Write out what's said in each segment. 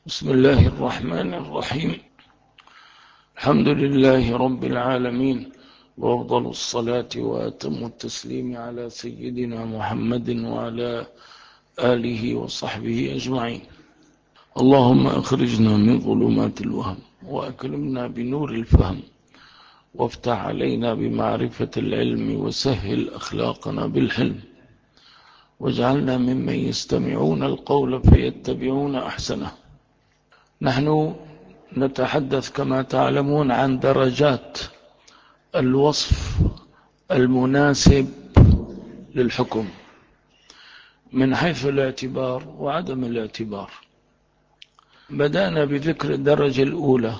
بسم الله الرحمن الرحيم. الحمد لله رب العالمين، وأفضل الصلاة وأتم التسليم على سيدنا محمد وعلى آله وصحبه أجمعين. اللهم أخرجنا من ظلمات الوهم وأكرمنا بنور الفهم، وافتح علينا بمعرفة العلم وسهل أخلاقنا بالحلم، واجعلنا ممن يستمعون القول فيتبعون أحسنه. نحن نتحدث كما تعلمون عن درجات الوصف المناسب للحكم من حيث الاعتبار وعدم الاعتبار. بدأنا بذكر الدرجة الأولى،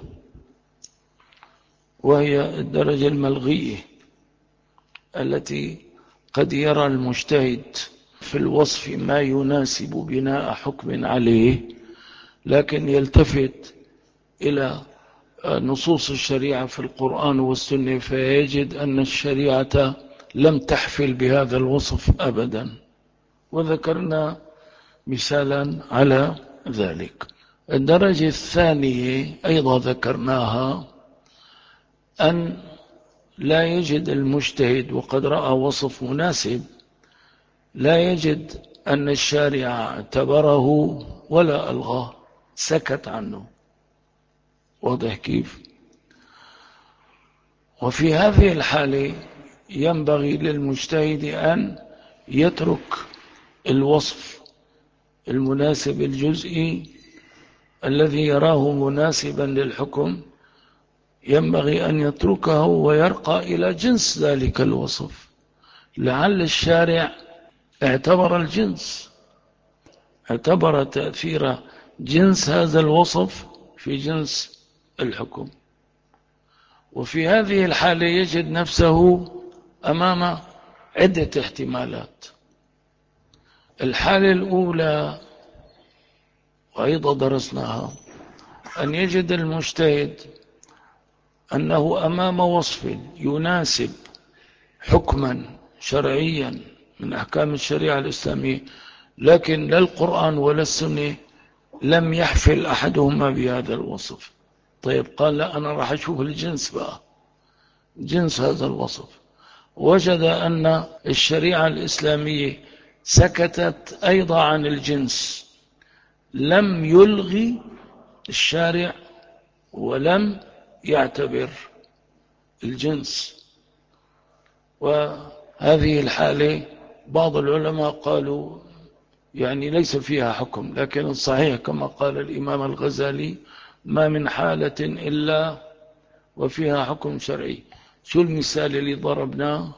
وهي الدرجة الملغية التي قد يرى المجتهد في الوصف ما يناسب بناء حكم عليه، لكن يلتفت إلى نصوص الشريعة في القرآن والسنة فيجد أن الشريعة لم تحفل بهذا الوصف أبدا، وذكرنا مثالا على ذلك. الدرجة الثانية أيضا ذكرناها، أن لا يجد المجتهد وقد رأى وصف مناسب، لا يجد أن الشارع اعتبره ولا ألغاه، سكت عنه. واضح كيف؟ وفي هذه الحالة ينبغي للمجتهد أن يترك الوصف المناسب الجزئي الذي يراه مناسبا للحكم، ينبغي أن يتركه ويرقى إلى جنس ذلك الوصف، لعل الشارع اعتبر الجنس، اعتبر تأثير جنس هذا الوصف في جنس الحكم. وفي هذه الحالة يجد نفسه أمام عدة احتمالات. الحالة الأولى وأيضا درسناها، أن يجد المجتهد أنه أمام وصف يناسب حكما شرعيا من أحكام الشريعة الإسلامية، لكن لا القرآن ولا السنة لم يحفل أحدهما بهذا الوصف. طيب، قال لا، أنا راح أشوف الجنس بقى، جنس هذا الوصف. وجد أن الشريعة الإسلامية سكتت أيضا عن الجنس، لم يلغي الشارع ولم يعتبر الجنس. وهذه الحالة بعض العلماء قالوا يعني ليس فيها حكم، لكن الصحيح كما قال الإمام الغزالي: ما من حالة إلا وفيها حكم شرعي. شو المثال اللي ضربناه؟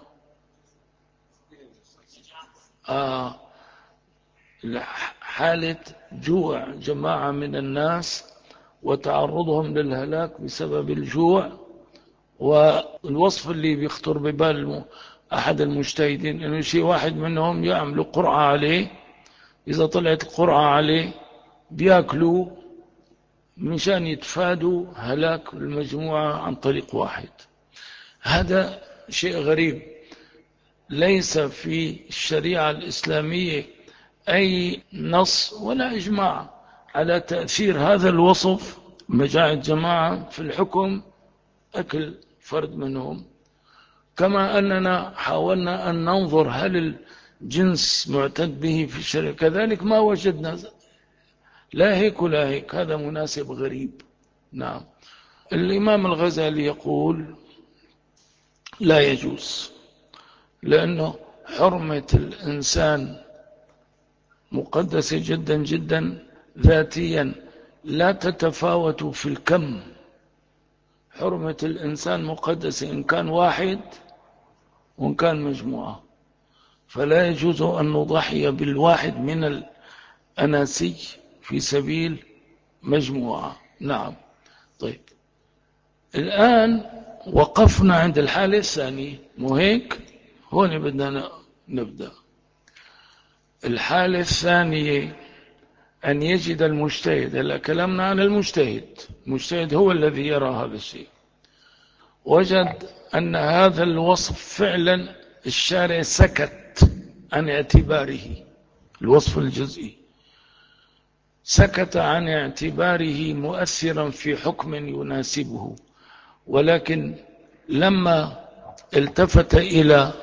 حالة جوع جماعة من الناس وتعرضهم للهلاك بسبب الجوع، والوصف اللي بيخطر ببال أحد المجتهدين إنه شيء واحد منهم يعملوا قرعة عليه، إذا طلعت القرعة عليه بياكلوا مشان يتفادوا هلاك المجموعة عن طريق واحد. هذا شيء غريب، ليس في الشريعة الإسلامية أي نص ولا إجماع على تأثير هذا الوصف مجاعة جماعة في الحكم أكل فرد منهم. كما أننا حاولنا أن ننظر هل الجنس معتد به في الشريعة، كذلك ما وجدنا لا هيك ولا هيك، هذا مناسب غريب. نعم. الإمام الغزالي يقول لا يجوز، لأنه حرمة الإنسان مقدسة جدا جدا ذاتيا، لا تتفاوت في الكم. حرمة الإنسان مقدسة إن كان واحد وإن كان مجموعة، فلا يجوز أن نضحي بالواحد من الأناسي في سبيل مجموعة. نعم. طيب، الآن وقفنا عند الحالة الثانية، مو هيك؟ هون بدنا نبدأ. الحالة الثانية أن يجد المجتهد، هلا كلامنا عن المجتهد هو الذي يرى هذا الشيء، وجد أن هذا الوصف فعلا الشارع سكت عن اعتباره، الوصف الجزئي، سكت عن اعتباره مؤثرا في حكم يناسبه، ولكن لما التفت إلى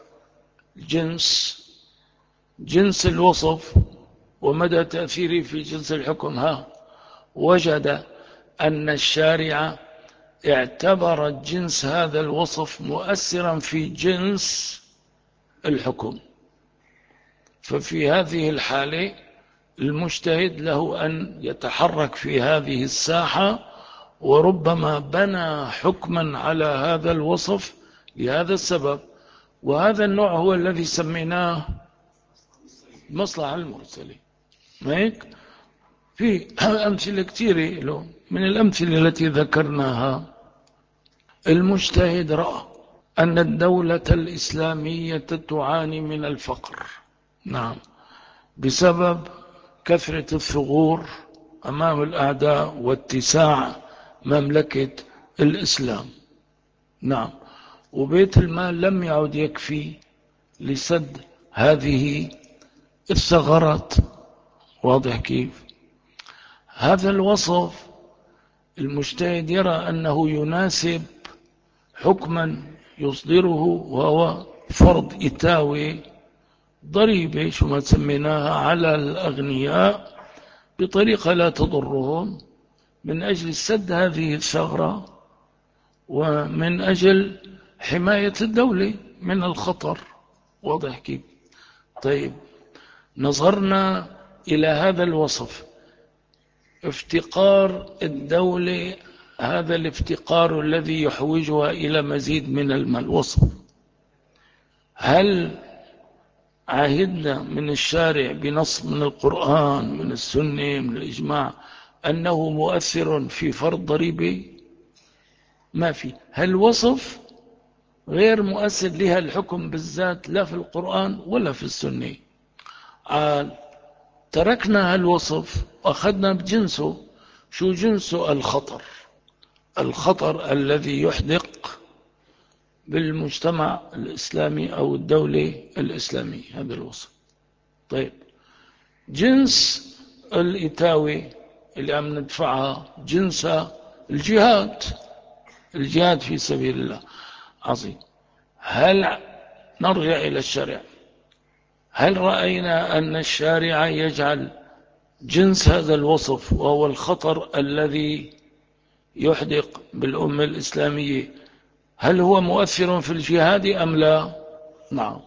جنس الوصف ومدى تأثيره في جنس الحكم، وجد أن الشارع اعتبر جنس هذا الوصف مؤثرا في جنس الحكم. ففي هذه الحالة المجتهد له أن يتحرك في هذه الساحة، وربما بنى حكما على هذا الوصف لهذا السبب. وهذا النوع هو الذي سميناه مصلحة المرسلة. هيك في أمثلة كثيرة له. من الأمثلة التي ذكرناها، المجتهد رأى أن الدولة الإسلامية تعاني من الفقر، نعم، بسبب كثرة الثغور أمام الأعداء واتساع مملكة الإسلام، نعم، وبيت المال لم يعد يكفي لسد هذه الثغرات. واضح كيف؟ هذا الوصف المجتهد يرى أنه يناسب حكما يصدره، وهو فرض إتاوي ضريبة شو ما سميناها على الأغنياء بطريقة لا تضرهم، من أجل سد هذه الثغرة ومن أجل حماية الدولة من الخطر. واضح كيف؟ طيب، نظرنا إلى هذا الوصف، افتقار الدولة، هذا الافتقار الذي يحوجها إلى مزيد من المال وصف. هل عهدنا من الشارع بنص من القرآن من السنة من الإجماع أنه مؤثر في فرض ضريبة؟ ما في. هل وصف غير مؤثر لها الحكم بالذات لا في القرآن ولا في السنة. تركنا هالوصف وأخذنا بجنسه. شو جنسه؟ الخطر الذي يحدق بالمجتمع الإسلامي أو الدولة الإسلامية، هذا الوصف. طيب، جنس الإتاوي اللي عم ندفعها جنسها الجهاد في سبيل الله. عظيم. هل نرجع إلى الشرع؟ هل رأينا أن الشارع يجعل جنس هذا الوصف وهو الخطر الذي يحدق بالأمة الإسلامية، هل هو مؤثر في الجهاد أم لا؟ نعم.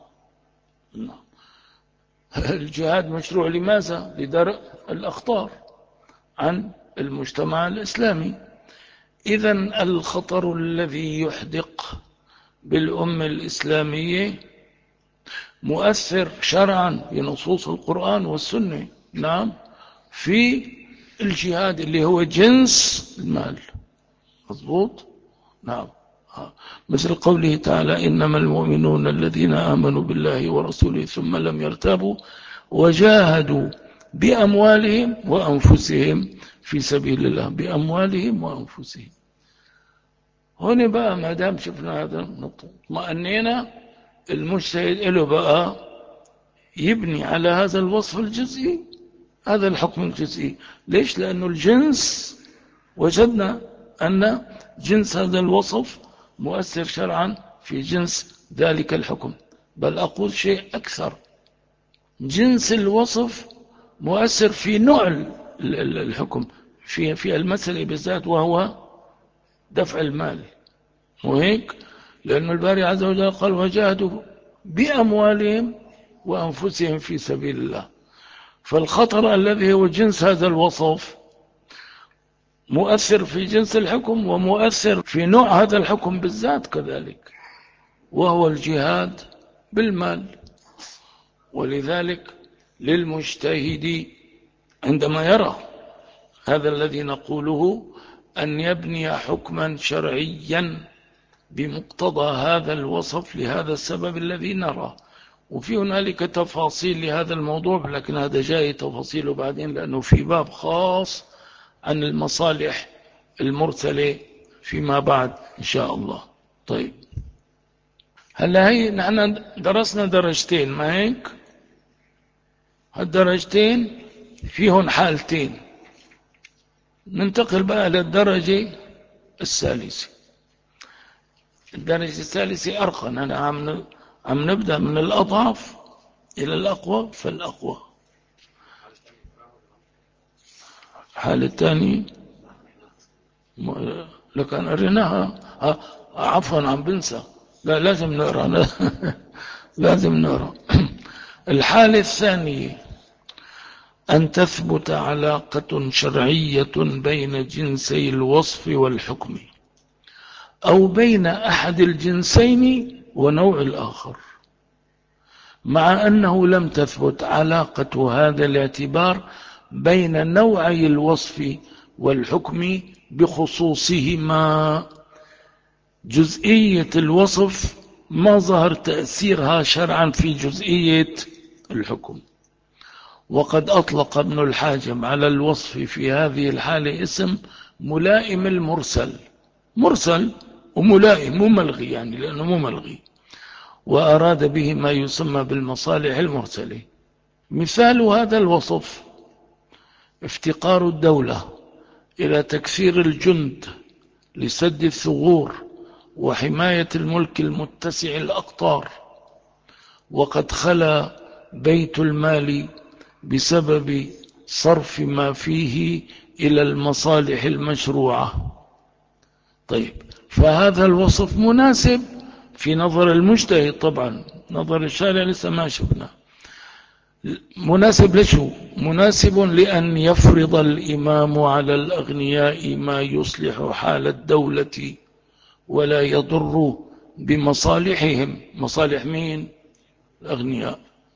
الجهاد مشروع لماذا؟ لدرء الأخطار عن المجتمع الإسلامي. إذن الخطر الذي يحدق بالأمة الإسلامية مؤثر شرعا بنصوص القرآن والسنة، نعم، في الجهاد اللي هو جنس المال. مضبوط؟ نعم. مثل قوله تعالى: إنما المؤمنون الذين آمنوا بالله ورسوله ثم لم يرتابوا وجاهدوا بأموالهم وأنفسهم في سبيل الله. بأموالهم وأنفسهم. هنا بقى ما دام شفنا هذا النقطة اطمأنينا، المجتهد له بقى يبني على هذا الوصف الجزئي هذا الحكم الجزئي. ليش؟ لأنه الجنس وجدنا أن جنس هذا الوصف مؤثر شرعا في جنس ذلك الحكم. بل أقول شيء أكثر، جنس الوصف مؤثر في نوع الحكم في المسألة بالذات، وهو دفع المال. وهيك لأن الباري عز وجل قال: وجاهدوا بأموالهم وأنفسهم في سبيل الله. فالخطر الذي هو جنس هذا الوصف مؤثر في جنس الحكم ومؤثر في نوع هذا الحكم بالذات كذلك، وهو الجهاد بالمال. ولذلك للمجتهد عندما يرى هذا الذي نقوله أن يبني حكما شرعيا بمقتضى هذا الوصف لهذا السبب الذي نرى. وفي هنالك تفاصيل لهذا الموضوع، لكن هذا جاي تفاصيله بعدين، لأنه في باب خاص عن المصالح المرسلة فيما بعد إن شاء الله. طيب، هلا هي نحن درسنا درجتين، ما هيك؟ هالدرجتين فيهن حالتين. ننتقل بقى للدرجة الثالثة. الدرجة الثالثة أرقى. أنا عم نبدأ من الأضعف إلى الأقوى فالأقوى. الحالة الثانية لكن قريناها. عفوا عم بنسى. لا لازم نقرأ لازم نقرأ. الحالة الثانية أن تثبت علاقة شرعية بين جنسي الوصف والحكم أو بين أحد الجنسين ونوع الآخر، مع أنه لم تثبت علاقة هذا الاعتبار بين نوعي الوصف والحكم بخصوصهما. جزئية الوصف ما ظهر تأثيرها شرعا في جزئية الحكم. وقد أطلق ابن الحاجب على الوصف في هذه الحالة اسم ملائم المرسل. مرسل وملائم، مو ملغي يعني، لأنه مو ملغي، وأراد به ما يسمى بالمصالح المرسلة. مثال هذا الوصف افتقار الدولة إلى تكثير الجند لسد الثغور وحماية الملك المتسع الأقطار، وقد خلا بيت المال بسبب صرف ما فيه إلى المصالح المشروعة. طيب، فهذا الوصف مناسب في نظر المجتهد، طبعا نظر الشارع لسه ما شفنا. مناسب لشو؟ مناسب لأن يفرض الإمام على الأغنياء ما يصلح حال الدولة ولا يضر بمصالحهم. مصالح مين؟ الأغنياء.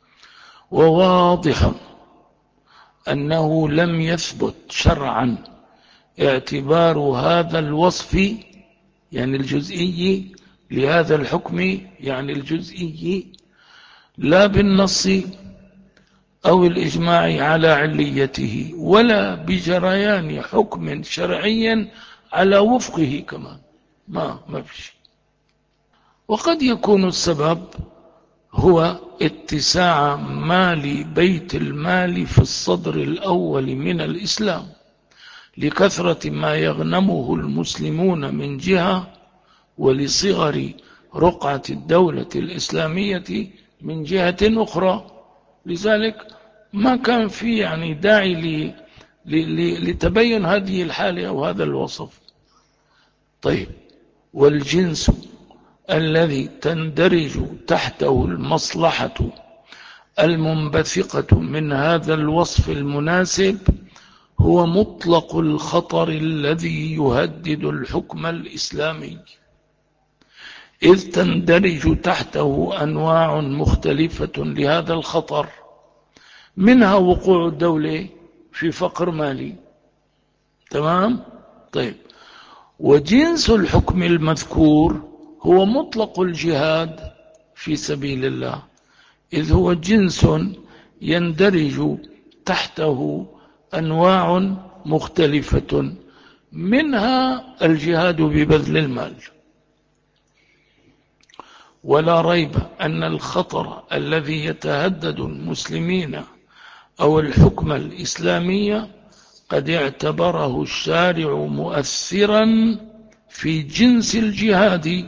وواضح أنه لم يثبت شرعا اعتبار هذا الوصف يعني الجزئي لهذا الحكم يعني الجزئي لا بالنص أو الإجماع على عليته ولا بجريان حكم شرعي على وفقه كمان. ما فيش. وقد يكون السبب هو اتساع مال بيت المال في الصدر الأول من الإسلام لكثرة ما يغنمه المسلمون من جهة، ولصغر رقعة الدولة الإسلامية من جهة أخرى. لذلك ما كان في يعني داعي لتبين هذه الحالة أو هذا الوصف. طيب، والجنس الذي تندرج تحته المصلحة المنبثقة من هذا الوصف المناسب هو مطلق الخطر الذي يهدد الحكم الإسلامي، إذ تندرج تحته أنواع مختلفة لهذا الخطر، منها وقوع الدولة في فقر مالي. تمام؟ طيب، وجنس الحكم المذكور هو مطلق الجهاد في سبيل الله، إذ هو جنس يندرج تحته أنواع مختلفة منها الجهاد ببذل المال. ولا ريب أن الخطر الذي يتهدد المسلمين أو الحكم الإسلامي قد اعتبره الشارع مؤثرا في جنس الجهاد.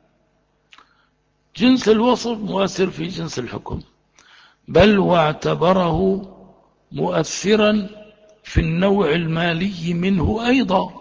جنس الوصف مؤثر في جنس الحكم، بل واعتبره مؤثرا في النوع المالي منه أيضا،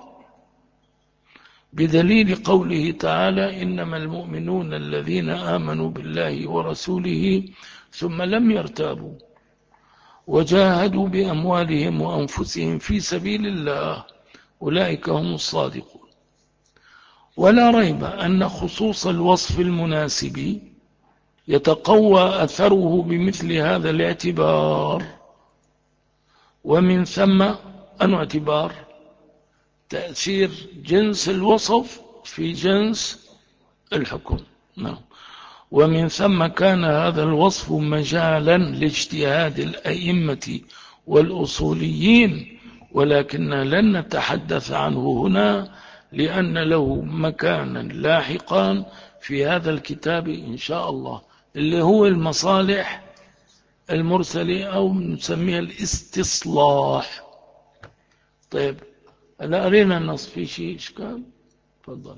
بدليل قوله تعالى: إنما المؤمنون الذين آمنوا بالله ورسوله ثم لم يرتابوا وجاهدوا بأموالهم وأنفسهم في سبيل الله أولئك هم الصادقون. ولا ريب أن خصوص الوصف المناسب يتقوى أثره بمثل هذا الاعتبار. ومن ثم أن اعتبار تأثير جنس الوصف في جنس الحكم. ومن ثم كان هذا الوصف مجالا لاجتهاد الأئمة والأصوليين، ولكننا لن نتحدث عنه هنا لأن له مكانا لاحقا في هذا الكتاب إن شاء الله، اللي هو المصالح المرسلي أو نسميها الاستصلاح. طيب هلا قرينا النص، في شيء إشكال؟ تفضل.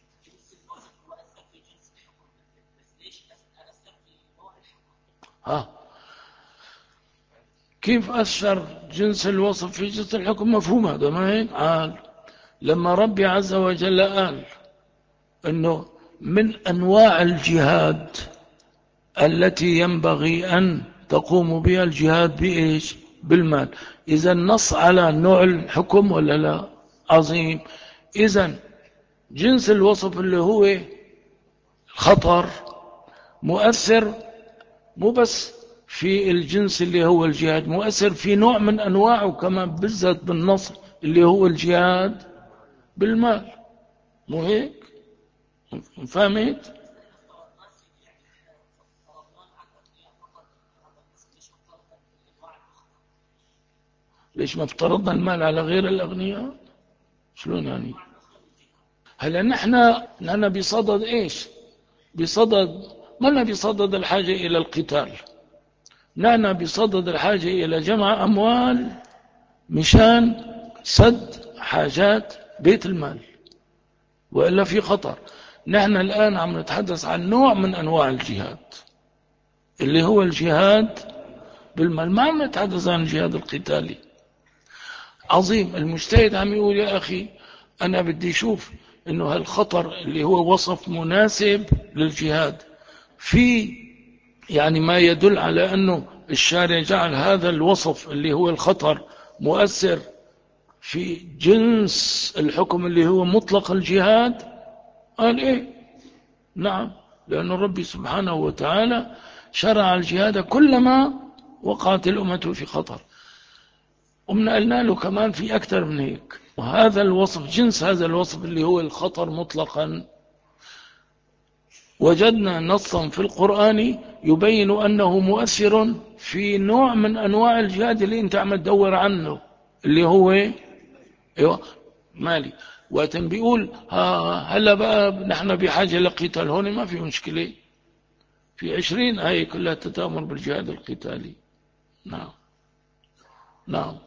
ها، كيف أثر جنس الوصف في جنس الحكم؟ مفهوم هذا، ما هيك؟ لما ربي عز وجل قال أنه من أنواع الجهاد التي ينبغي أن تقوم بها الجهاد بإيش؟ بالمال. إذا نص على نوع الحكم ولا لا؟ عظيم. إذا جنس الوصف اللي هو الخطر مؤثر، مو بس في الجنس اللي هو الجهاد، مؤثر في نوع من أنواعه كمان، بالذات بالنص اللي هو الجهاد بالمال. مو هيك؟ فهمت؟ ليش ما افترضنا المال على غير الأغنياء؟ شلون يعني؟ هلا نحن بصدد ايش؟ بصدد، ما بصدد الحاجة إلى القتال، نحن بصدد الحاجة إلى جمع أموال مشان سد حاجات بيت المال، وإلا في خطر. نحن الآن عم نتحدث عن نوع من أنواع الجهاد اللي هو الجهاد بالمال، ما عم نتحدث عن الجهاد القتالي. عظيم. المجتهد عم يقول يا أخي أنا بدي أشوف إنه هالخطر اللي هو وصف مناسب للجهاد، في يعني ما يدل على أنه الشارع جعل هذا الوصف اللي هو الخطر مؤثر في جنس الحكم اللي هو مطلق الجهاد. قال إيه؟ نعم، لأن ربي سبحانه وتعالى شرع الجهاد كلما وقعت الأمة في خطر. ومن قلنا له كمان في أكثر من هيك، وهذا الوصف، جنس هذا الوصف اللي هو الخطر مطلقا، وجدنا نصا في القرآن يبين أنه مؤثر في نوع من أنواع الجهاد اللي أنت عم تدور عنه، اللي هو ايوه مالي. وقت بيقول هلا بقى نحن بحاجة لقتال، هون ما في مشكلة، في 20 آية كلها تتأمر بالجهاد القتالي. نعم. نعم.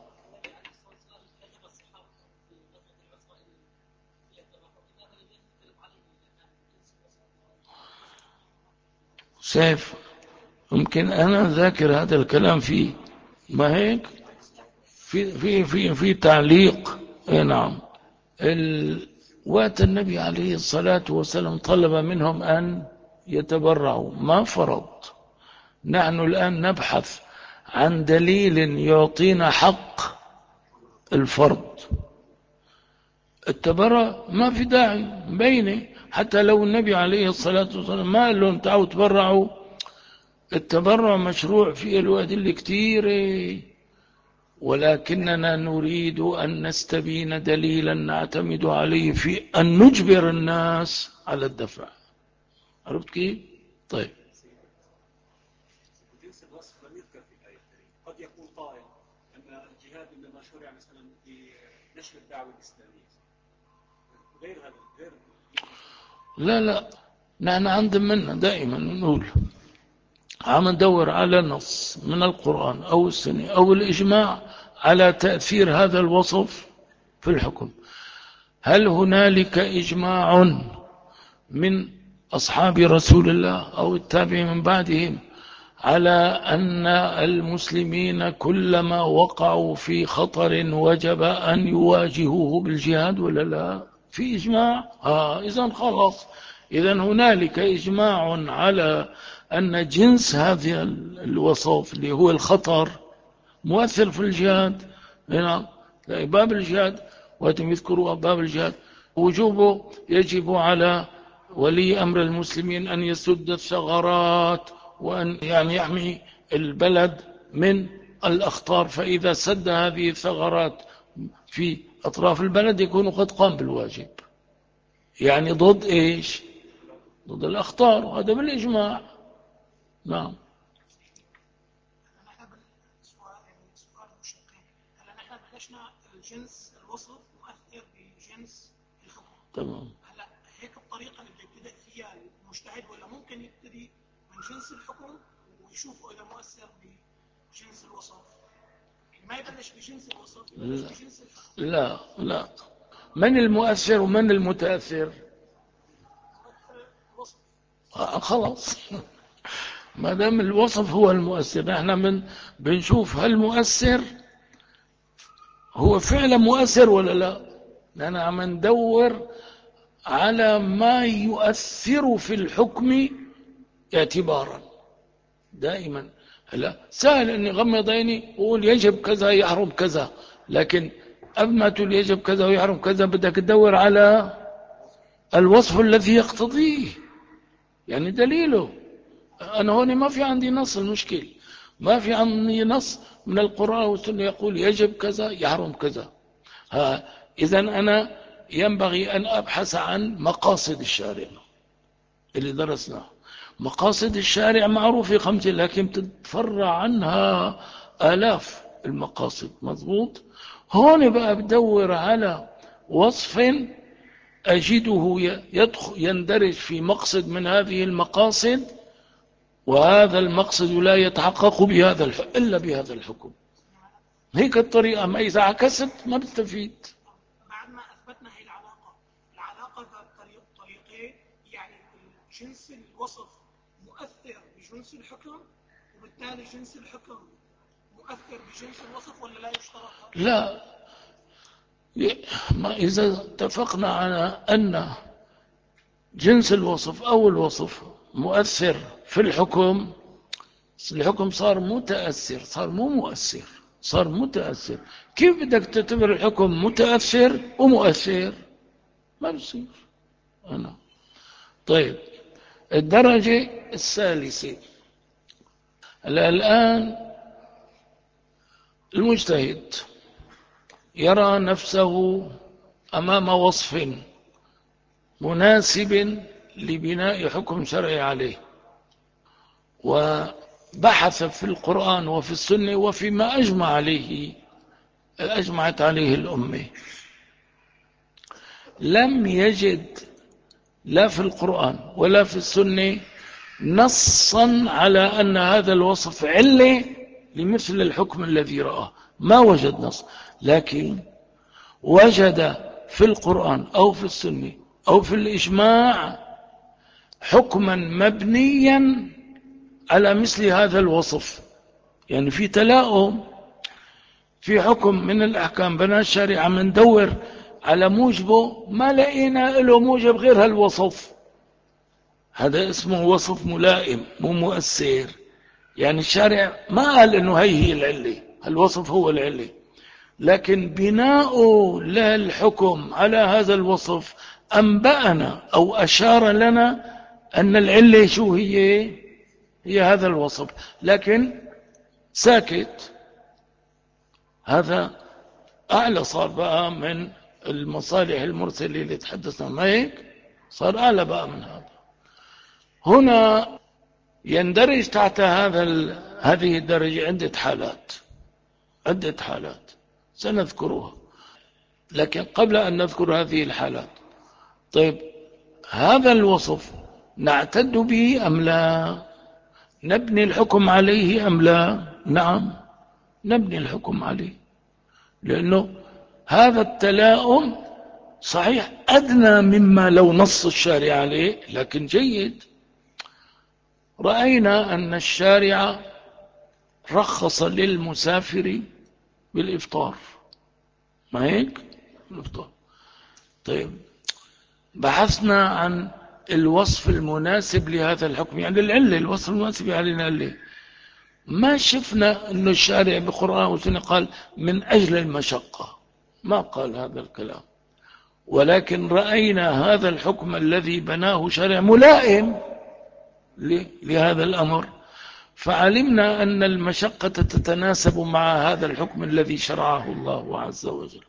سيف، يمكن أنا ذاكر هذا الكلام فيه، ما هيك؟ في تعليق. اي نعم. وقت النبي عليه الصلاة والسلام طلب منهم أن يتبرعوا، ما فرض. نحن الآن نبحث عن دليل يعطينا حق الفرض. التبرع ما في داعي بينه، حتى لو النبي عليه الصلاة والسلام ما قال لهم تعالوا تبرعوا. التبرع مشروع فيه الأدلة كثيرة، ولكننا نريد أن نستبين دليلا نعتمد عليه في أن نجبر الناس على الدفع. عرفت كيف؟ طيب. جنس الوصف لم يذكر في الآية الكريمة. قد يقول قائل أن الجهاد إنما شرع مثلا لنشر الدعوة الإسلامية، غير هذا غير. لا لا، نحن عند منا دائما نقول عم ندور على نص من القرآن أو السنة أو الإجماع على تأثير هذا الوصف في الحكم. هل هنالك إجماع من أصحاب رسول الله أو التابعين من بعدهم على أن المسلمين كلما وقعوا في خطر وجب أن يواجهوه بالجهاد ولا لا؟ في إجماع؟ إذن خلاص، إذن هنالك إجماع على أن جنس هذا الوصف اللي هو الخطر مؤثر في الجهاد. هنا باب الجهاد، وأتم يذكروا باب الجهاد وجوبه يجب على ولي أمر المسلمين أن يسد الثغرات، وأن يعني يحمي البلد من الأخطار، فإذا سد هذه الثغرات في أطراف البلد يكون قد قام بالواجب، يعني ضد إيش؟ ضد الأخطار، وهذا بالإجماع. نعم. الجنس الوصف مؤثر بجنس الحكم. تمام. هلا هيك الطريقه اللي بيبتدئ فيها المجتهد، ولا ممكن يبتدي من جنس الحكم ويشوفه اذا مؤثر جنس الوصف، يعني ما يبلش بجنس الوصف، يبلش بجنس الحكم. لا، من المؤثر ومن المتأثر؟ الوصف. خلاص. ما دام الوصف هو المؤثر، احنا بنشوف هل مؤثر هو فعلا مؤثر ولا لا. لأن عم ندور على ما يؤثر في الحكم اعتبارا دائما. هلا سهل اني غمض عيني واقول يجب كذا يحرم كذا، لكن قبل ما تقول يجب كذا ويحرم كذا بدك تدور على الوصف الذي يقتضيه، يعني دليله. انا هون ما في عندي نص، المشكل ما في عندي نص من القرآن والسنة يقول يجب كذا يحرم كذا. إذا أنا ينبغي أن أبحث عن مقاصد الشارع اللي درسناه. مقاصد الشارع معروفة 5، لكن تتفرع عنها آلاف المقاصد. مضبوط. هون بقى بدور على وصف أجده يندرج في مقصد من هذه المقاصد، وهذا المقصد لا يتحقق إلا بهذا الحكم. هيك الطريقة، ما إذا عكست ما بتستفيد. بعد ما اثبتنا هي العلاقه ذات طريقين، يعني جنس الوصف مؤثر بجنس الحكم، وبالتالي جنس الحكم مؤثر بجنس الوصف، ولا لا يشترط؟ لا، ما إذا اتفقنا على أن جنس الوصف أو الوصف مؤثر في الحكم، الحكم صار متأثر، صار مو مؤثر، صار متأثر. كيف بدك تعتبر الحكم متأثر ومؤثر؟ ما بصير. أنا طيب، الدرجة الثالثة. الآن المجتهد يرى نفسه أمام وصف مناسب لبناء حكم شرعي عليه، وبحث في القرآن وفي السنة وفيما أجمعت عليه الأمة، لم يجد لا في القرآن ولا في السنة نصا على أن هذا الوصف علة لمثل الحكم الذي رآه. ما وجد نص، لكن وجد في القرآن أو في السنة أو في الإجماع حكما مبنيا على مثل هذا الوصف. يعني في تلاؤم في حكم من الأحكام بناء الشريعة، من دور على موجبه ما لقينا له موجب غير هالوصف، هذا اسمه وصف ملائم مو مؤثر. يعني الشارع ما قال انه هي العلة، الوصف هو العلة، لكن بناؤه للحكم على هذا الوصف أنبأنا أو أشار لنا أن العلة شو هي هذا الوصف، لكن ساكت. هذا أعلى صار بقى من المصالح المرسلة اللي تحدثنا، ما هيك؟ صار أعلى بقى من هذا. هنا يندرج تحت هذه الدرجة عدة حالات سنذكرها، لكن قبل أن نذكر هذه الحالات، طيب هذا الوصف نعتد به أم لا؟ نبني الحكم عليه أم لا؟ نعم، نبني الحكم عليه، لأنه هذا التلاؤم صحيح أدنى مما لو نص الشارع عليه، لكن جيد. رأينا أن الشارع رخص للمسافر بالإفطار، ما هيك؟ الإفطار. طيب بحثنا عن الوصف المناسب لهذا الحكم، يعني العلة، الوصف المناسب علينا اللي ما شفنا أن الشارع بقرآن وسنة قال من أجل المشقة، ما قال هذا الكلام، ولكن رأينا هذا الحكم الذي بناه شارع ملائم لهذا الأمر، فعلمنا أن المشقة تتناسب مع هذا الحكم الذي شرعه الله عز وجل.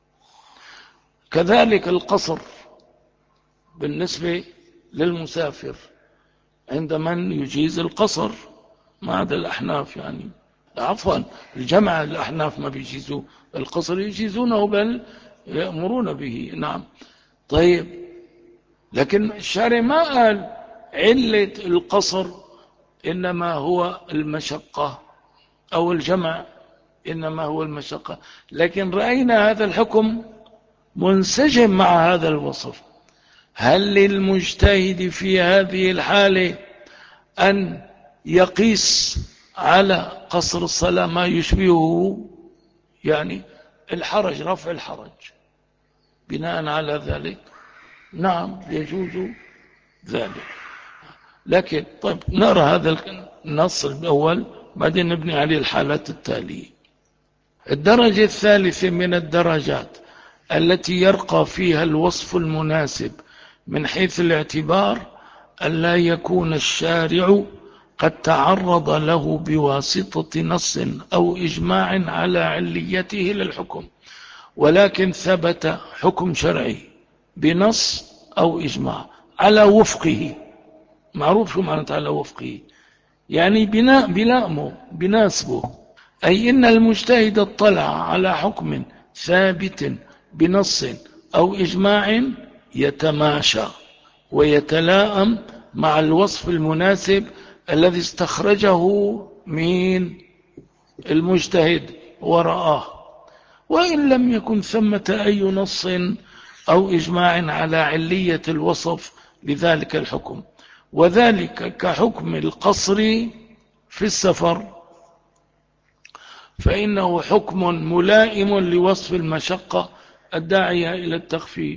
كذلك القصر بالنسبة للمسافر، عند من يجيز القصر ما عدا الأحناف، يعني عفوا الجمع الأحناف ما بيجيزوا القصر، يجيزونه بل يأمرون به. نعم. طيب لكن الشارع ما قال علة القصر إنما هو المشقة أو الجمع إنما هو المشقة، لكن رأينا هذا الحكم منسجم مع هذا الوصف. هل للمجتهد في هذه الحالة أن يقيس على قصر الصلاة ما يشبهه، يعني الحرج، رفع الحرج بناء على ذلك؟ نعم يجوز ذلك. لكن طيب نرى هذا النص الأول بعدين نبني عليه الحالات التالية. الدرجة الثالثة من الدرجات التي يرقى فيها الوصف المناسب من حيث الاعتبار ألا يكون الشارع قد تعرض له بواسطة نص أو إجماع على عليته للحكم، ولكن ثبت حكم شرعي بنص أو إجماع على وفقه. معروف شو معنى على وفقه؟ يعني بلائمه بناسبه. أي إن المجتهد اطلع على حكم ثابت بنص أو إجماع يتماشى ويتلائم مع الوصف المناسب الذي استخرجه من المجتهد ورآه، وإن لم يكن ثمة أي نص أو إجماع على علية الوصف لذلك الحكم. وذلك كحكم القصر في السفر، فإنه حكم ملائم لوصف المشقة الداعية إلى التخفيف.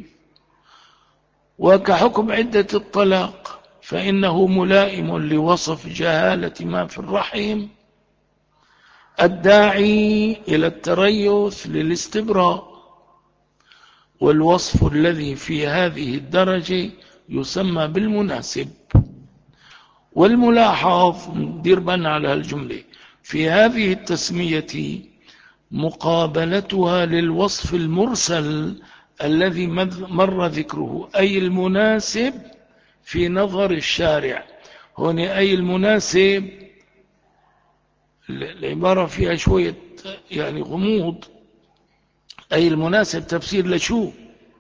وكحكم عدة الطلاق، فإنه ملائم لوصف جهالة ما في الرحم الداعي إلى التريث للاستبراء. والوصف الذي في هذه الدرجة يسمى بالمناسب. والملاحظ، دير بالنا على الجملة، في هذه التسمية مقابلتها للوصف المرسل الذي مر ذكره، أي المناسب في نظر الشارع. هنا أي المناسب العبارة فيها شوية يعني غموض. أي المناسب تفسير لشو؟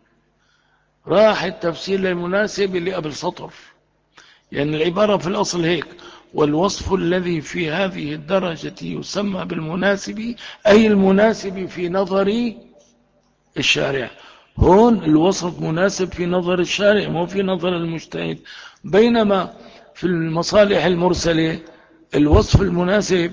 راح التفسير للمناسب اللي قبل سطر، يعني العبارة في الأصل هيك: والوصف الذي في هذه الدرجة يسمى بالمناسب، أي المناسب في نظر الشارع. هون الوصف مناسب في نظر الشارع مو في نظر المجتهد، بينما في المصالح المرسلة الوصف المناسب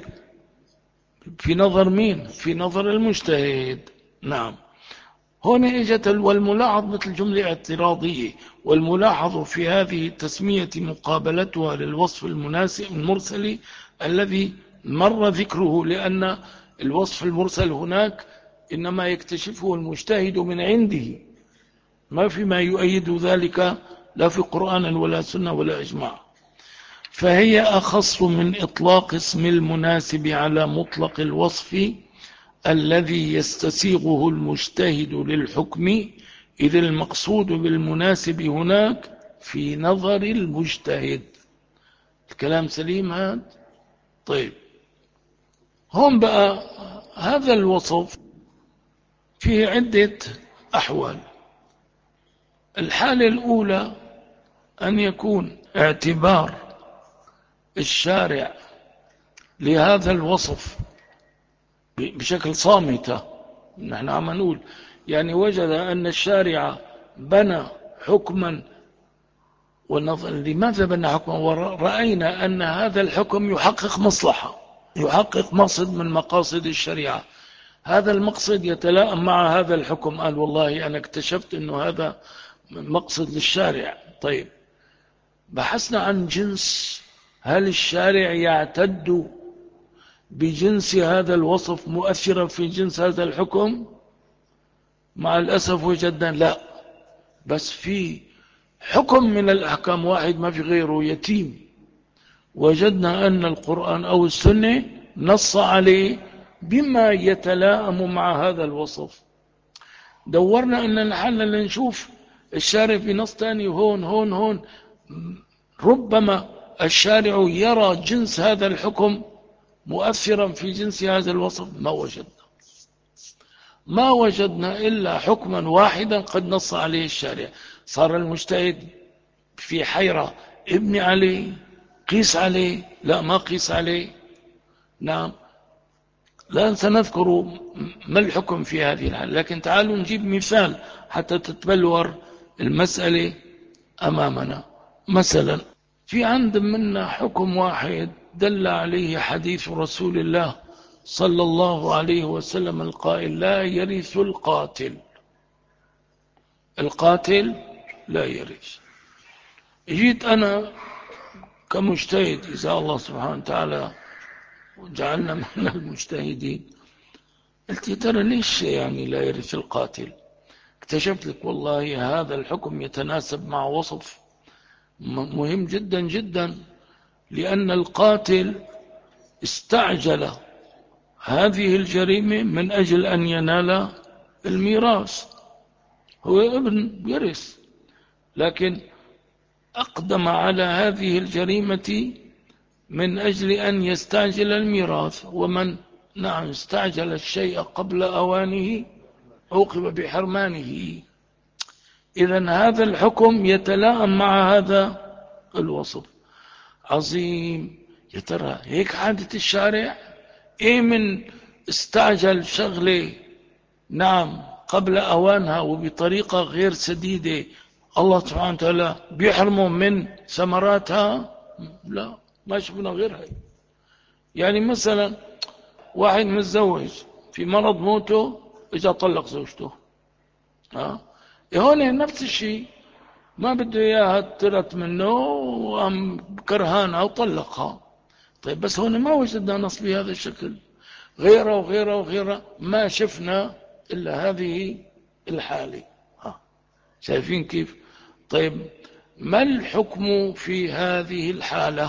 في نظر مين؟ في نظر المجتهد. نعم. هون اجت والملاحظ مثل جملة اعتراضية: والملاحظ في هذه التسمية مقابلتها للوصف المناسب المرسل الذي مر ذكره، لأن الوصف المرسل هناك إنما يكتشفه المجتهد من عنده، ما في ما يؤيد ذلك لا في قرآن ولا سنة ولا إجماع. فهي أخص من إطلاق اسم المناسب على مطلق الوصف الذي يستسيغه المجتهد للحكم، إذ المقصود بالمناسب هناك في نظر المجتهد. الكلام سليم هذا؟ طيب، هم بقى هذا الوصف فيه عدة أحوال. الحالة الأولى أن يكون اعتبار الشارع لهذا الوصف بشكل صامتة. نحن عم نقول يعني وجد أن الشارع بنى حكما ونظر. لماذا بنى حكما؟ ورأينا أن هذا الحكم يحقق مصلحة، يحقق مقصد من مقاصد الشريعة. هذا المقصد يتلائم مع هذا الحكم. قال والله أنا اكتشفت أنه هذا مقصد للشارع. طيب، بحثنا عن جنس، هل الشارع يعتد بجنس هذا الوصف مؤثرا في جنس هذا الحكم؟ مع الأسف وجدنا لا، بس في حكم من الأحكام واحد ما في غيره يتيم، وجدنا أن القرآن أو السنة نص عليه بما يتلائم مع هذا الوصف. دورنا أن نحن لنشوف الشارع في نص تاني هون هون هون، ربما الشارع يرى جنس هذا الحكم مؤثرا في جنس هذا الوصف. ما وجدنا إلا حكما واحدا قد نص عليه الشارع. صار المجتهد في حيرة: ابني عليه، قيس عليه، لا ما قيس عليه. نعم، لا سنذكر ما الحكم في هذه الحالة، لكن تعالوا نجيب مثال حتى تتبلور المسألة أمامنا. مثلا في عند منا حكم واحد دل عليه حديث رسول الله صلى الله عليه وسلم القائل: لا يرث القاتل. القاتل لا يرث. جيت أنا كمجتهد، إذا الله سبحانه وتعالى وجعلنا من المجتهدين، قلت يا ترى ليش يعني لا يرث القاتل؟ اكتشفت لك والله هذا الحكم يتناسب مع وصف مهم جدا جدا، لأن القاتل استعجل هذه الجريمة من أجل أن ينال الميراث. هو ابن يرث، لكن أقدم على هذه الجريمة من أجل أن يستعجل الميراث. ومن استعجل الشيء قبل أوانه عوقب بحرمانه. إذن هذا الحكم يتلائم مع هذا الوصف. عظيم. يا ترى هيك عادة الشارع؟ إيه من استعجل شغلة قبل أوانها وبطريقة غير سديدة، الله سبحانه وتعالى بيحرمه من ثمراتها؟ لا، ما شفنا غيرها. يعني مثلا واحد متزوج في مرض موته اجا طلق زوجته، هون نفس الشيء، ما بده اياها ترت منه وقام كرهانها وطلقها. طيب بس هون ما وجدنا نص بهذا الشكل، غيره وغيره وغيره ما شفنا الا هذه الحالة. شايفين كيف؟ طيب ما الحكم في هذه الحالة؟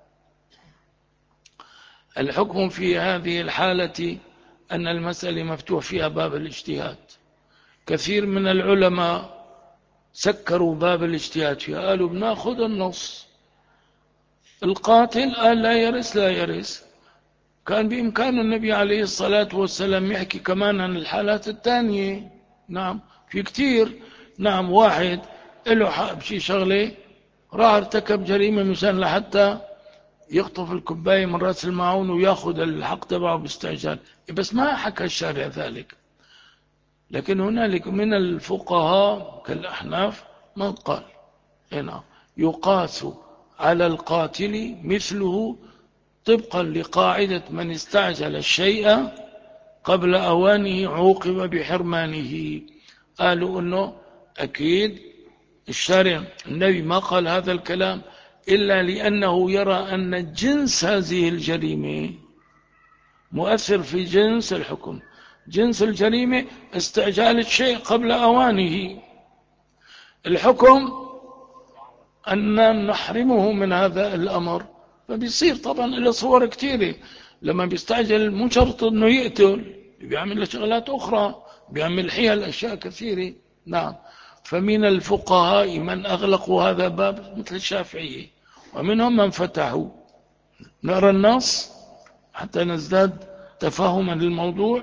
الحكم في هذه الحالة أن المسألة مفتوح فيها باب الاجتهاد. كثير من العلماء سكروا باب الاجتهاد فيها، قالوا بناخذ النص، القاتل قال لا يرث لا يرث. كان بإمكان النبي عليه الصلاة والسلام يحكي كمان عن الحالات الثانية. في كتير. واحد له حق بشي شغلة، راح ارتكب جريمة مشان لحتى يخطف الكوباية من رأس الماعون وياخذ الحق تبعه باستعجال، بس ما حكى الشارع ذلك. لكن هنالك من الفقهاء كالأحناف من قال يقاس على القاتل مثله، طبقا لقاعدة من استعجل الشيء قبل أوانه عوقب بحرمانه. قالوا أنه أكيد الشارع النبي ما قال هذا الكلام إلا لأنه يرى أن جنس هذه الجريمة مؤثر في جنس الحكم. جنس الجريمة استعجال الشيء قبل أوانه، الحكم أن نحرمه من هذا الأمر. فبيصير طبعا له صور كثيرة. لما بيستعجل مو شرط أنه يقتل، بيعمل شغلات أخرى، بيعمل حيل أشياء كثيرة. فمن الفقهاء من أغلقوا هذا الباب مثل الشافعية، ومنهم من فتحوا. نرى النص حتى نزداد تفاهما للموضوع.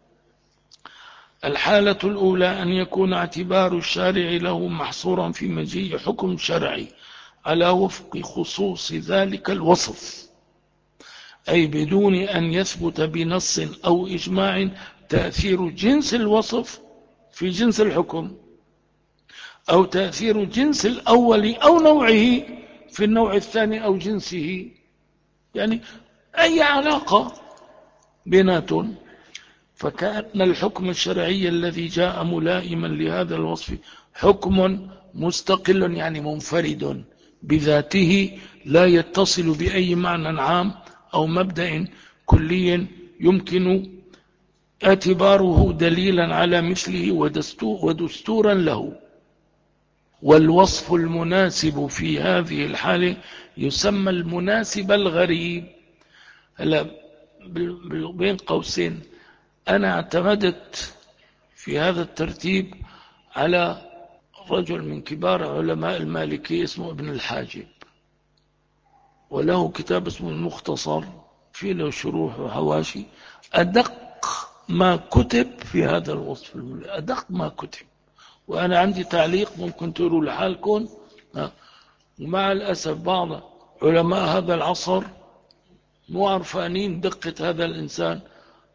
الحالة الأولى أن يكون اعتبار الشارع له محصورا في مجيء حكم شرعي على وفق خصوص ذلك الوصف، أي بدون أن يثبت بنص أو إجماع تأثير جنس الوصف في جنس الحكم، أو تأثير جنس الأول أو نوعه في النوع الثاني أو جنسه. يعني أي علاقة بيناتهم. فكأن الحكم الشرعي الذي جاء ملائما لهذا الوصف حكم مستقل، يعني منفرد بذاته، لا يتصل بأي معنى عام أو مبدأ كلي يمكن اعتباره دليلا على مثله ودستورا له. والوصف المناسب في هذه الحالة يسمى المناسب الغريب. هلا بين قوسين، أنا اعتمدت في هذا الترتيب على رجل من كبار علماء المالكية اسمه ابن الحاجب، وله كتاب اسمه المختصر، فيه له شروح وحواشي. أدق ما كتب في هذا الوصف، أدق ما كتب. وأنا عندي تعليق ممكن تقولوا لحالكم. ومع الأسف بعض علماء هذا العصر مو عرفانين دقة هذا الإنسان،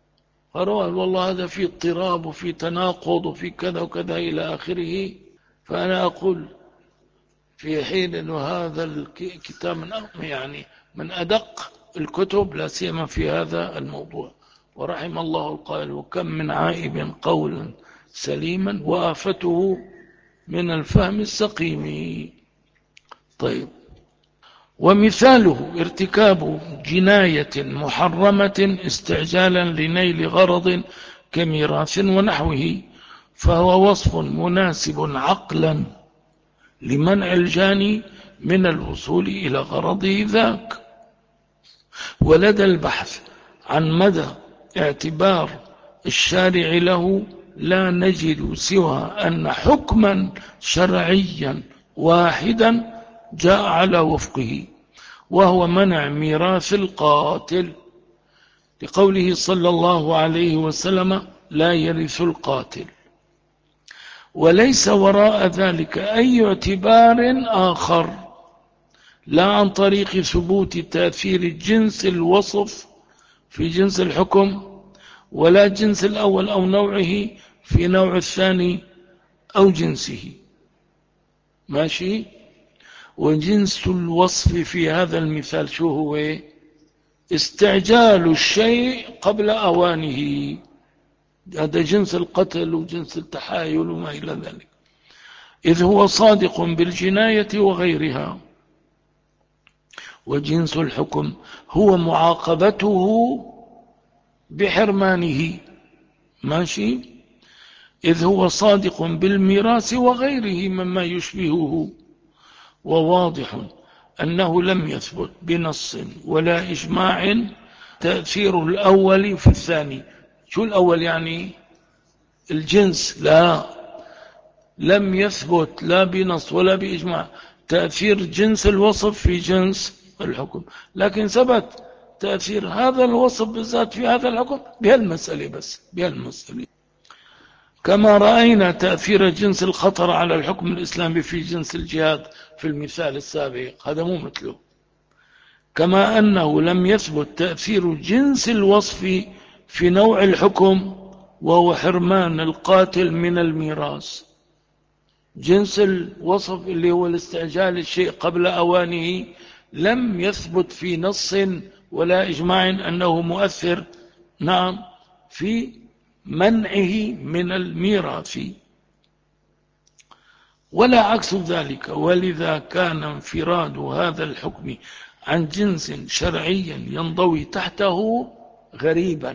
قالوا والله هذا فيه اضطراب وفيه تناقض وفيه كذا وكذا إلى آخره. فأنا أقول في حين أن هذا الكتاب من أدق الكتب لا سيما في هذا الموضوع. ورحم الله القائل: وكم من عائب قولا سليما وآفته من الفهم السقيم. طيب، ومثاله ارتكاب جناية محرمة استعجالا لنيل غرض كميراث ونحوه، فهو وصف مناسب عقلا لمنع الجاني من الوصول إلى غرضه ذاك. ولدى البحث عن مدى اعتبار الشارع له لا نجد سوى أن حكما شرعيا واحدا جاء على وفقه، وهو منع ميراث القاتل، لقوله صلى الله عليه وسلم: لا يرث القاتل. وليس وراء ذلك أي اعتبار آخر، لا عن طريق ثبوت تأثير جنس الوصف في جنس الحكم، ولا جنس الأول أو نوعه في نوع الثاني أو جنسه. ماشي. وجنس الوصف في هذا المثال شو هو؟ استعجال الشيء قبل أوانه، هذا جنس القتل وجنس التحايل وما إلى ذلك، إذ هو صادق بالجناية وغيرها. وجنس الحكم هو معاقبته بحرمانه. ماشي. إذ هو صادق بالميراث وغيره مما يشبهه. وواضح أنه لم يثبت بنص ولا إجماع تأثير الأول في الثاني. شو الأول يعني؟ الجنس. لا، لم يثبت لا بنص ولا بإجماع تأثير جنس الوصف في جنس الحكم، لكن ثبت تأثير هذا الوصف بالذات في هذا الحكم بهالمسألة بس، بهالمسألة. كما رأينا تأثير جنس الخطر على الحكم الإسلامي في جنس الجهاد في المثال السابق، هذا مو مثله. كما أنه لم يثبت تأثير جنس الوصف في نوع الحكم، وهو حرمان القاتل من الميراث. جنس الوصف اللي هو الاستعجال الشيء قبل أوانه لم يثبت في نص ولا إجماع أنه مؤثر، نعم، في منعه من الميراث، ولا عكس ذلك. ولذا كان انفراد هذا الحكم عن جنس شرعي ينضوي تحته غريبا.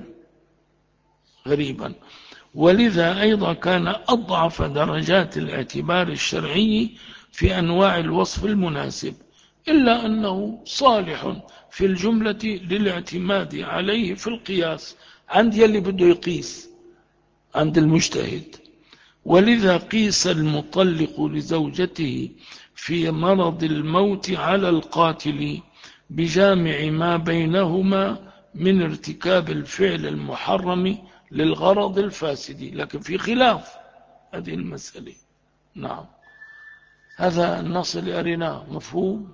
ولذا أيضا كان أضعف درجات الاعتبار الشرعي في أنواع الوصف المناسب، إلا أنه صالح في الجملة للاعتماد عليه في القياس عند يلي بده يقيس، عند المجتهد. ولذا قيس المطلق لزوجته في مرض الموت على القاتل بجامع ما بينهما من ارتكاب الفعل المحرم للغرض الفاسد، لكن في خلاف هذه المسألة. نعم، هذا النص اللي أريناه مفهوم.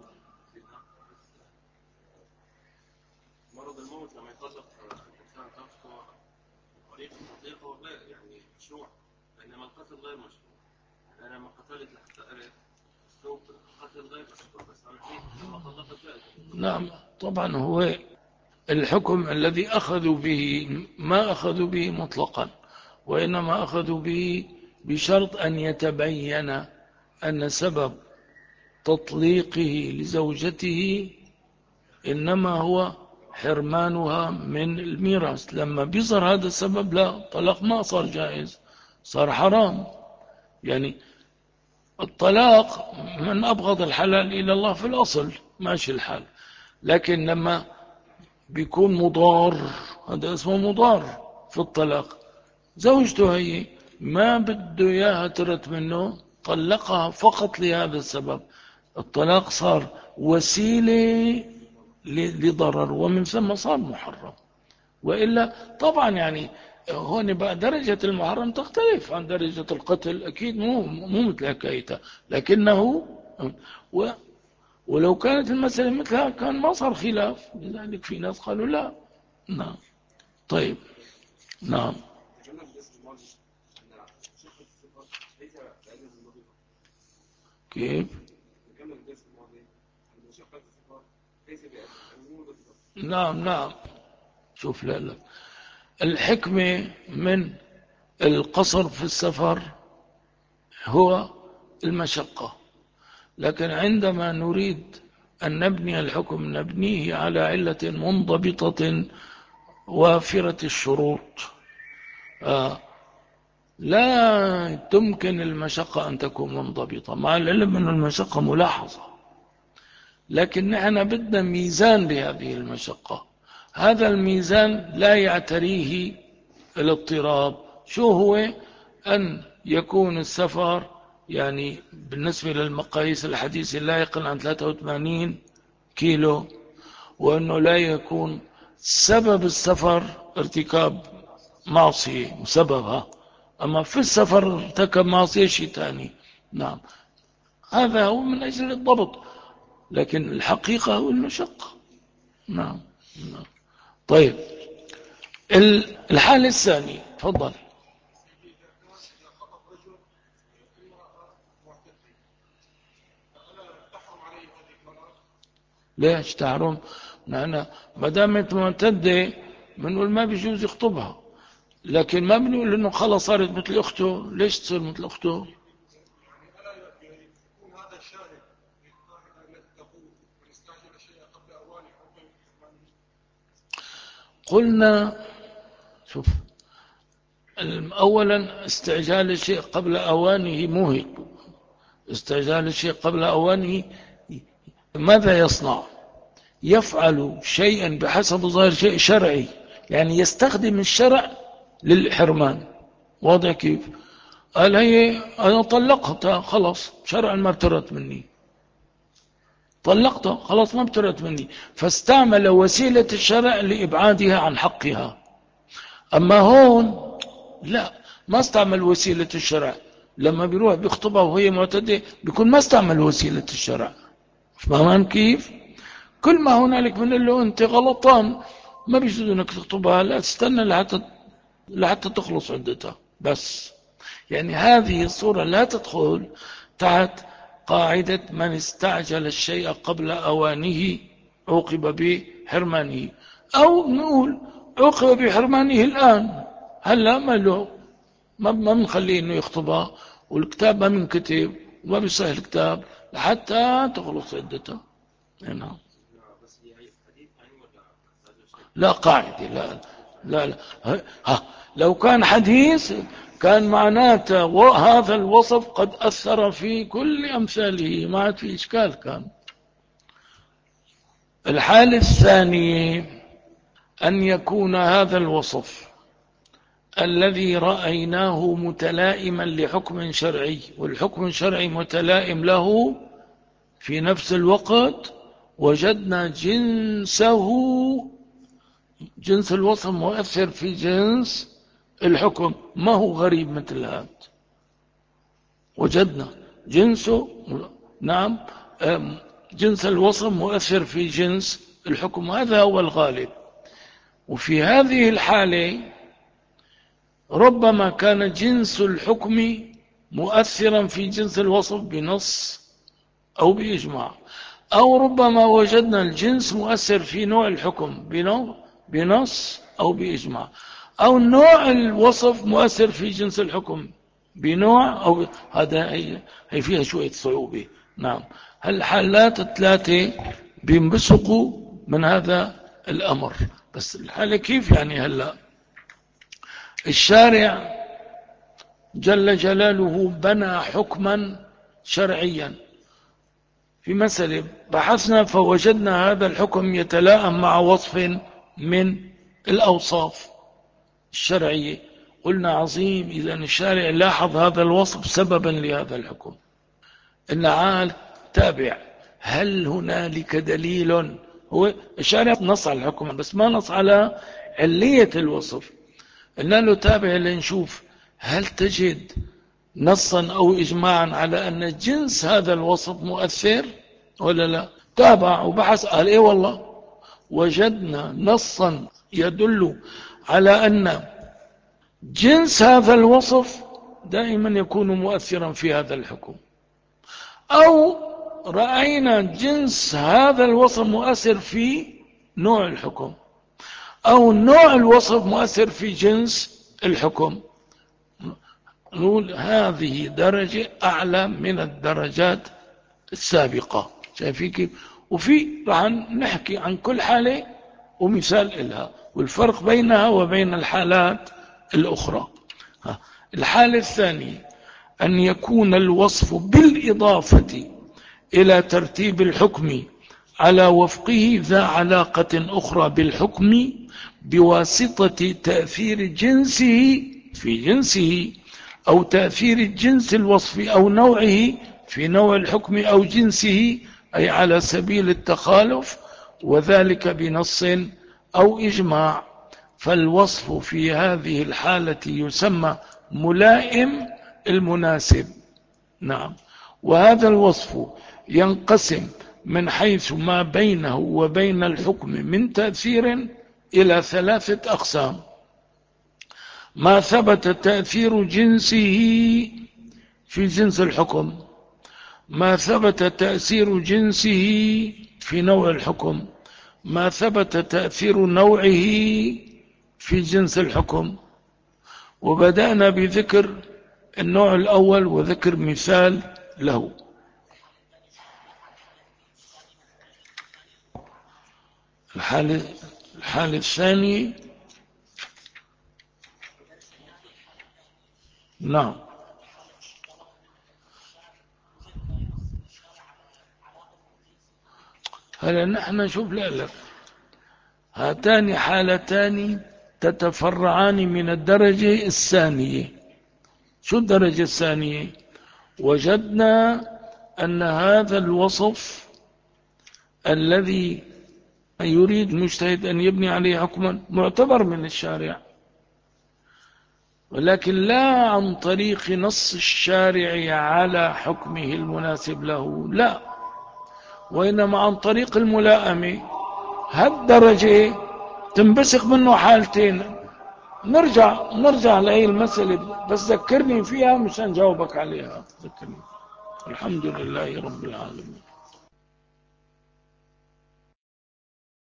مرض الموت لما يطلق الإنسان نفسه طريقة تطليقه غير يعني مشروع، بينما القتل غير مشروع. أنا لما قتلت لحتى أريد أسلوب القتل غير مشروع، بس أنا فيه لما طلقت جائز. نعم طبعا، هو الحكم الذي أخذوا به ما أخذوا به مطلقا، وإنما أخذوا به بشرط أن يتبين أن سبب تطليقه لزوجته إنما هو حرمانها من الميراث. لما بيظهر هذا السبب لا، طلاق ما صار جائز، صار حرام. يعني الطلاق من أبغض الحلال إلى الله في الأصل، ماشي الحال، لكن لما بيكون مضار، هذا اسمه مضار في الطلاق. زوجته هي ما بده إياها ترت منه، طلقها فقط لهذا السبب، الطلاق صار وسيلة لضرر، ومن ثم صار محرم. وإلا طبعا يعني هون بقى درجة المحرم تختلف عن درجة القتل، أكيد مو مثل حكايتها، لكنه ولو كانت المسألة مثلها كان ما صار خلاف، لذلك في ناس قالوا لا. نعم. طيب، نعم. كيف؟ نعم نعم. شوف، لا لا، الحكمة من القصر في السفر هو المشقة، لكن عندما نريد أن نبني الحكم نبنيه على علة منضبطة وافرة الشروط. لا تمكن المشقة أن تكون منضبطة، مع العلم أن المشقة ملاحظة، لكن نحن بدنا ميزان لهذه المشقة. هذا الميزان لا يعتريه الاضطراب. شو هو؟ أن يكون السفر يعني بالنسبة للمقاييس الحديثة لا يقل عن 83 كيلو، وأنه لا يكون سبب السفر ارتكاب معصية وسببها، أما في السفر ارتكب معصية شيء ثاني. نعم، هذا هو من أجل الضبط، لكن الحقيقة هو المشقة. نعم نعم. طيب، الحالة الثانية، تفضل. ليش تحرم؟ نحن ما دامت معتدة بنقول ما بيجوز يخطبها، لكن ما بنقول انه خلص صارت مثل اخته. ليش تصير مثل اخته؟ قلنا شوف، اولا استعجال الشيء قبل اوانه موهق. استعجال الشيء قبل اوانه ماذا يصنع؟ يفعل شيئا بحسب ظاهر شيء شرعي، يعني يستخدم الشرع للحرمان. واضح كيف؟ قال هي أنا طلقتها خلاص شرعا ما ابترت مني، طلقتها خلاص ما ابترت مني، فاستعمل وسيلة الشرع لإبعادها عن حقها. أما هون لا، ما استعمل وسيلة الشرع. لما بيروح بيخطبها وهي معتدة بيكون ما استعمل وسيلة الشرع. فهمان كيف؟ كل ما هنالك من له أنت غلطان، ما بيجوز أنك تخطبها، لا تستنى لحتى تخلص عدتها بس. يعني هذه الصورة لا تدخل تحت قاعدة من استعجل الشيء قبل أوانه عوقب بحرمانه، أو نقول عوقب بحرمانه الآن. هلا ما له، ما بنخليه انه يخطبها، والكتاب ما بنكتب وما بيصح الكتاب لحتى تخلص عدتها. نعم. لا قاعدة، لا لا لا. لو كان حديث كان معناته هذا الوصف قد أثر في كل أمثاله، ما عاد في إشكال. كان الحالة الثانية أن يكون هذا الوصف الذي رأيناه متلائما لحكم شرعي، والحكم الشرعي متلائم له، في نفس الوقت وجدنا جنس الوصف مؤثر في جنس الحكم، ما هو غريب مثل هذا. وجدنا جنسه، نعم، جنس الوصف مؤثر في جنس الحكم، هذا هو الغالب. وفي هذه الحالة ربما كان جنس الحكم مؤثرا في جنس الوصف بنص أو بإجماع، أو ربما وجدنا الجنس مؤثر في نوع الحكم بنص أو بإجماع، أو نوع الوصف مؤثر في جنس الحكم بنوع أو هذا هي فيها شوية صعوبة. نعم، هالحالات الثلاثة بينبثقوا من هذا الأمر. بس الحالة كيف يعني؟ هلأ الشارع جل جلاله بنى حكما شرعيا في مسألة، بحثنا فوجدنا هذا الحكم يتلائم مع وصف من الأوصاف الشرعية. قلنا عظيم، إذا الشارع لاحظ هذا الوصف سببا لهذا الحكم. النعال تابع، هل هنالك دليل؟ هو الشارع نص على الحكم بس ما نص على علية الوصف. قلنا له تابع لنشوف هل تجد نصا أو إجماعا على أن جنس هذا الوصف مؤثر ولا لا. تابع وبحث، قال إيه والله وجدنا نصا يدل على أن جنس هذا الوصف دائما يكون مؤثرا في هذا الحكم، أو رأينا جنس هذا الوصف مؤثر في نوع الحكم، أو نوع الوصف مؤثر في جنس الحكم، نقول هذه درجة أعلى من الدرجات السابقة. شايفين كيف؟ وفي راح نحكي عن كل حالة ومثال إلها والفرق بينها وبين الحالات الأخرى. الحالة الثانية أن يكون الوصف بالإضافة إلى ترتيب الحكم على وفقه ذا علاقة أخرى بالحكم بواسطة تأثير جنسه في جنسه، أو تأثير الجنس الوصفي أو نوعه في نوع الحكم أو جنسه، أي على سبيل التخالف، وذلك بنص أو إجماع. فالوصف في هذه الحالة يسمى ملائم المناسب. نعم. وهذا الوصف ينقسم من حيث ما بينه وبين الحكم من تأثير إلى 3 أقسام: ما ثبت تأثير جنسه في جنس الحكم، ما ثبت تأثير جنسه في نوع الحكم، ما ثبت تأثير نوعه في جنس الحكم. وبدأنا بذكر النوع الأول وذكر مثال له. الحالة الثانية، نعم، هلا نحن نشوف لك هاتان حالتان تتفرعان من الدرجة الثانية. شو الدرجة الثانية؟ وجدنا أن هذا الوصف الذي يريد مجتهد أن يبني عليه حكما معتبر من الشارع، ولكن لا عن طريق نص الشارع على حكمه المناسب له، لا، وإنما عن طريق الملائمة. هالدرجة تنبثق منه حالتين. نرجع لهي المسألة، بس ذكرني فيها مشان جاوبك عليها. ذكرني. الحمد لله رب العالمين.